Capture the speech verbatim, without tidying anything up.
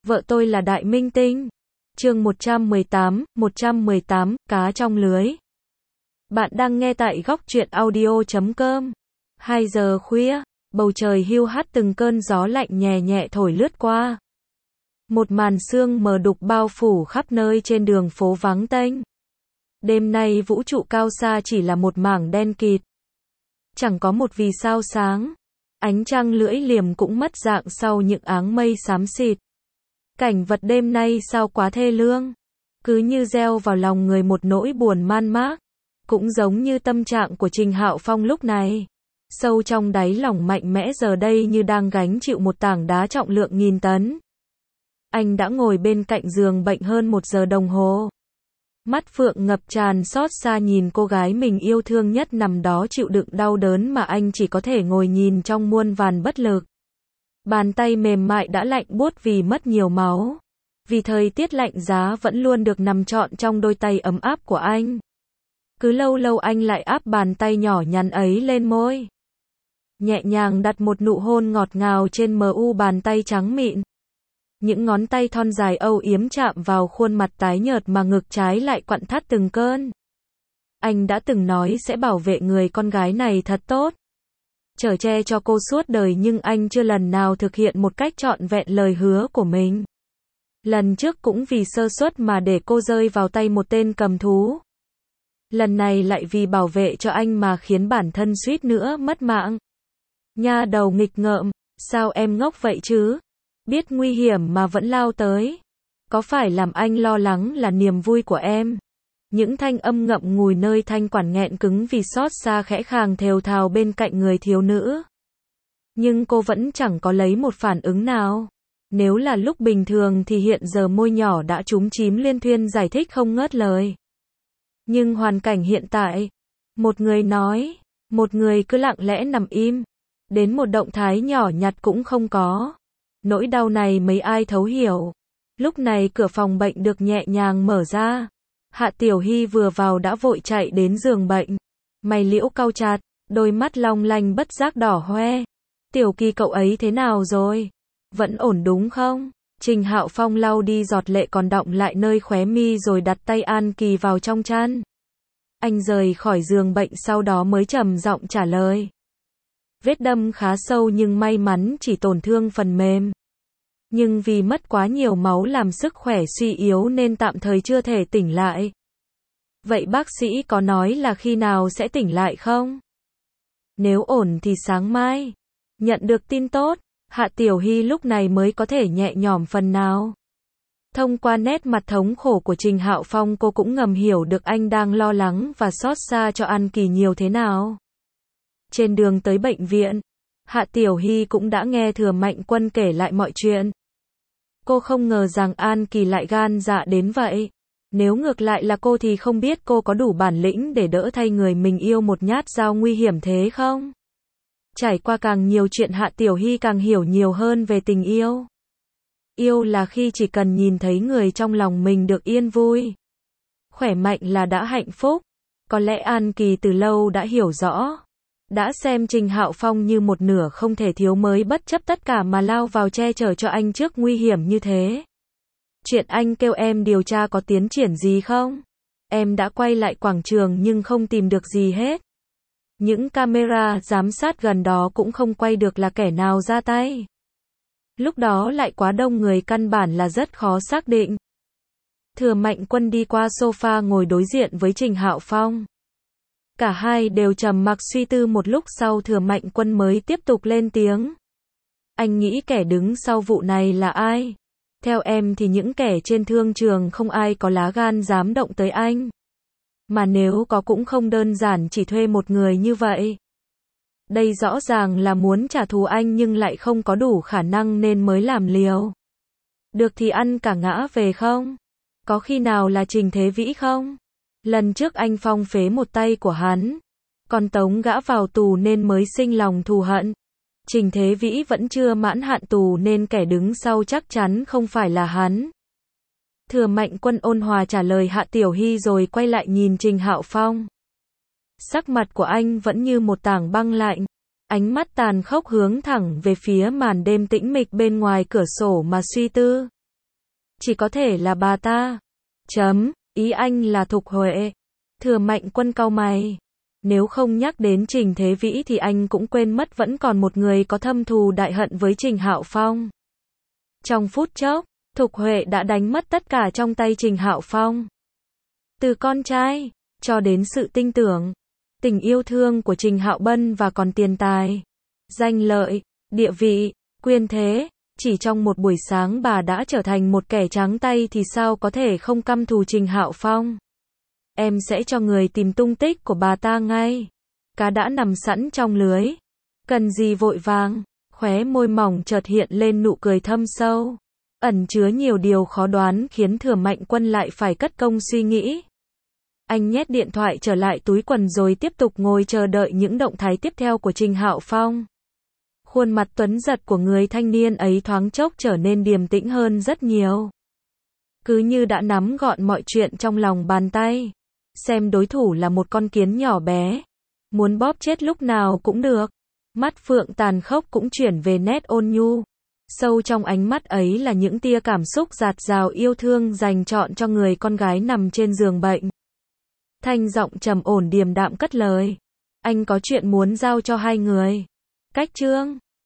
Vợ tôi là đại minh tinh. Chương một trăm mười tám, một trăm mười tám, cá trong lưới. Bạn đang nghe tại góc truyện audio chấm com. hai giờ khuya, bầu trời hiu hắt, từng cơn gió lạnh nhẹ nhẹ thổi lướt qua. Một màn sương mờ đục bao phủ khắp nơi trên đường phố vắng tênh. Đêm nay vũ trụ cao xa chỉ là một mảng đen kịt. Chẳng có một vì sao sáng. Ánh trăng lưỡi liềm cũng mất dạng sau những áng mây xám xịt. Cảnh vật đêm nay sao quá thê lương. Cứ như gieo vào lòng người một nỗi buồn man mác. Cũng giống như tâm trạng của Trình Hạo Phong lúc này. Sâu trong đáy lòng mạnh mẽ giờ đây như đang gánh chịu một tảng đá trọng lượng nghìn tấn. Anh đã ngồi bên cạnh giường bệnh hơn một giờ đồng hồ. Mắt phượng ngập tràn xót xa nhìn cô gái mình yêu thương nhất nằm đó chịu đựng đau đớn mà anh chỉ có thể ngồi nhìn trong muôn vàn bất lực. Bàn tay mềm mại đã lạnh buốt vì mất nhiều máu. Vì thời tiết lạnh giá vẫn luôn được nằm trọn trong đôi tay ấm áp của anh. Cứ lâu lâu anh lại áp bàn tay nhỏ nhắn ấy lên môi. Nhẹ nhàng đặt một nụ hôn ngọt ngào trên mờ u bàn tay trắng mịn. Những ngón tay thon dài âu yếm chạm vào khuôn mặt tái nhợt mà ngực trái lại quặn thắt từng cơn. Anh đã từng nói sẽ bảo vệ người con gái này thật tốt. Chở che cho cô suốt đời nhưng anh chưa lần nào thực hiện một cách trọn vẹn lời hứa của mình. Lần trước cũng vì sơ suất mà để cô rơi vào tay một tên cầm thú. Lần này lại vì bảo vệ cho anh mà khiến bản thân suýt nữa mất mạng. Nha đầu nghịch ngợm, sao em ngốc vậy chứ? Biết nguy hiểm mà vẫn lao tới. Có phải làm anh lo lắng là niềm vui của em? Những thanh âm ngậm ngùi nơi thanh quản nghẹn cứng vì xót xa khẽ khàng thều thào bên cạnh người thiếu nữ. Nhưng cô vẫn chẳng có lấy một phản ứng nào. Nếu là lúc bình thường thì hiện giờ môi nhỏ đã chúm chím liên thuyên giải thích không ngớt lời. Nhưng hoàn cảnh hiện tại, một người nói, một người cứ lặng lẽ nằm im, đến một động thái nhỏ nhặt cũng không có. Nỗi đau này mấy ai thấu hiểu. Lúc này cửa phòng bệnh được nhẹ nhàng mở ra. Hạ Tiểu Hy vừa vào đã vội chạy đến giường bệnh. Mày liễu cau chặt, đôi mắt long lanh bất giác đỏ hoe. Tiểu Kỳ cậu ấy thế nào rồi? Vẫn ổn đúng không? Trình Hạo Phong lau đi giọt lệ còn đọng lại nơi khóe mi rồi đặt tay An Kỳ vào trong chăn. Anh rời khỏi giường bệnh sau đó mới trầm giọng trả lời. Vết đâm khá sâu nhưng may mắn chỉ tổn thương phần mềm. Nhưng vì mất quá nhiều máu làm sức khỏe suy yếu nên tạm thời chưa thể tỉnh lại. Vậy bác sĩ có nói là khi nào sẽ tỉnh lại không? Nếu ổn thì sáng mai. Nhận được tin tốt, Hạ Tiểu Hy lúc này mới có thể nhẹ nhõm phần nào. Thông qua nét mặt thống khổ của Trình Hạo Phong cô cũng ngầm hiểu được anh đang lo lắng và xót xa cho An Kỳ nhiều thế nào. Trên đường tới bệnh viện, Hạ Tiểu Hy cũng đã nghe Thừa Mạnh Quân kể lại mọi chuyện. Cô không ngờ rằng An Kỳ lại gan dạ đến vậy. Nếu ngược lại là cô thì không biết cô có đủ bản lĩnh để đỡ thay người mình yêu một nhát dao nguy hiểm thế không? Trải qua càng nhiều chuyện Hạ Tiểu Hy càng hiểu nhiều hơn về tình yêu. Yêu là khi chỉ cần nhìn thấy người trong lòng mình được yên vui. Khỏe mạnh là đã hạnh phúc. Có lẽ An Kỳ từ lâu đã hiểu rõ. Đã xem Trình Hạo Phong như một nửa không thể thiếu mới bất chấp tất cả mà lao vào che chở cho anh trước nguy hiểm như thế. Chuyện anh kêu em điều tra có tiến triển gì không? Em đã quay lại quảng trường nhưng không tìm được gì hết. Những camera giám sát gần đó cũng không quay được là kẻ nào ra tay. Lúc đó lại quá đông người căn bản là rất khó xác định. Thừa Mạnh Quân đi qua sofa ngồi đối diện với Trình Hạo Phong. Cả hai đều trầm mặc suy tư một lúc sau Thừa Mạnh Quân mới tiếp tục lên tiếng. Anh nghĩ kẻ đứng sau vụ này là ai? Theo em thì những kẻ trên thương trường không ai có lá gan dám động tới anh. Mà nếu có cũng không đơn giản chỉ thuê một người như vậy. Đây rõ ràng là muốn trả thù anh nhưng lại không có đủ khả năng nên mới làm liều. Được thì ăn cả ngã về không? Có khi nào là Trình Thế Vĩ không? Lần trước anh phong phế một tay của hắn, còn tống gã vào tù nên mới sinh lòng thù hận. Trình Thế Vĩ vẫn chưa mãn hạn tù nên kẻ đứng sau chắc chắn không phải là hắn. Thừa Mạnh Quân ôn hòa trả lời Hạ Tiểu Hy rồi quay lại nhìn Trình Hạo Phong. Sắc mặt của anh vẫn như một tảng băng lạnh. Ánh mắt tàn khốc hướng thẳng về phía màn đêm tĩnh mịch bên ngoài cửa sổ mà suy tư. Chỉ có thể là bà ta. Chấm, ý anh là Thục Huệ. Thừa Mạnh Quân cau mày. Nếu không nhắc đến Trình Thế Vĩ thì anh cũng quên mất vẫn còn một người có thâm thù đại hận với Trình Hạo Phong. Trong phút chốc, Thục Huệ đã đánh mất tất cả trong tay Trình Hạo Phong. Từ con trai, cho đến sự tin tưởng, tình yêu thương của Trình Hạo Bân và còn tiền tài, danh lợi, địa vị, quyền thế. Chỉ trong một buổi sáng bà đã trở thành một kẻ trắng tay thì sao có thể không căm thù Trình Hạo Phong. Em sẽ cho người tìm tung tích của bà ta ngay. Cá đã nằm sẵn trong lưới. Cần gì vội vàng. Khóe môi mỏng chợt hiện lên nụ cười thâm sâu. Ẩn chứa nhiều điều khó đoán khiến Thừa Mạnh Quân lại phải cất công suy nghĩ. Anh nhét điện thoại trở lại túi quần rồi tiếp tục ngồi chờ đợi những động thái tiếp theo của Trình Hạo Phong. Khuôn mặt tuấn giật của người thanh niên ấy thoáng chốc trở nên điềm tĩnh hơn rất nhiều. Cứ như đã nắm gọn mọi chuyện trong lòng bàn tay. Xem đối thủ là một con kiến nhỏ bé. Muốn bóp chết lúc nào cũng được. Mắt Phượng tàn khốc cũng chuyển về nét ôn nhu. Sâu trong ánh mắt ấy là những tia cảm xúc dạt dào yêu thương dành trọn cho người con gái nằm trên giường bệnh. Thanh giọng trầm ổn điềm đạm cất lời. Anh có chuyện muốn giao cho hai người. Cách Trương.